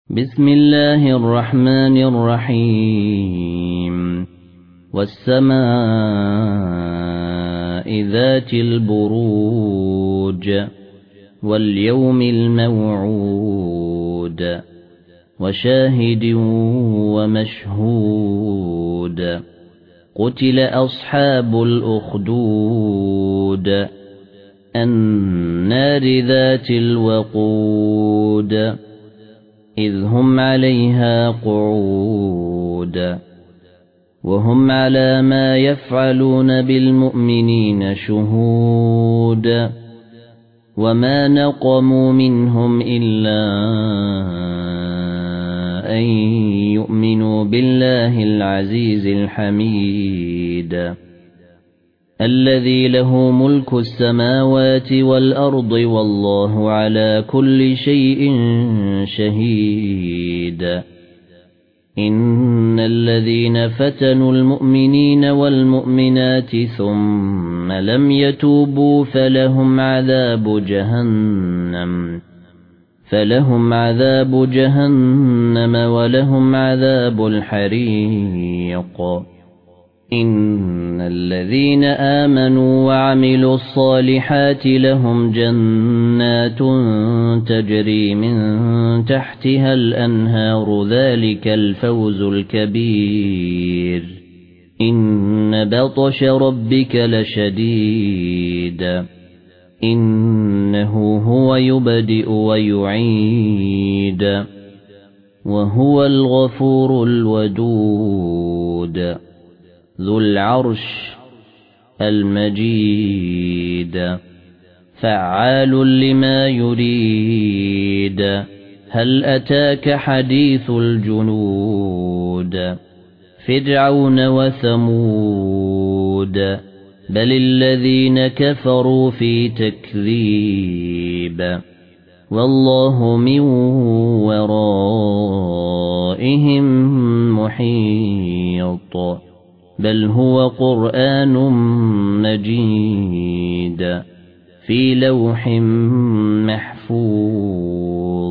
بسم الله الرحمن الرحيم والسماء ذات البروج واليوم الموعود وشاهد ومشهود قتل أصحاب الأخدود النار ذات الوقود إذ هم عليها قعود وهم على ما يفعلون بالمؤمنين شهود وما نقموا منهم إلا أن يؤمنوا بالله العزيز الحميد الذي له ملك السماوات والأرض والله على كل شيء شهيد إن الذين فتنوا المؤمنين والمؤمنات ثم لم يتوبوا فلهم عذاب جهنم ولهم عذاب الحريق إن الذين آمنوا وعملوا الصالحات لهم جنات تجري من تحتها الأنهار ذلك الفوز الكبير إن بطش ربك لشديد إنه هو يبدئ ويعيد وهو الغفور الودود ذو العرش المجيد فعال لما يريد هل أتاك حديث الجنود فرعون وثمود بل الذين كفروا في تكذيب والله من ورائهم محيط بل هو قرآن مجيد في لوح محفوظ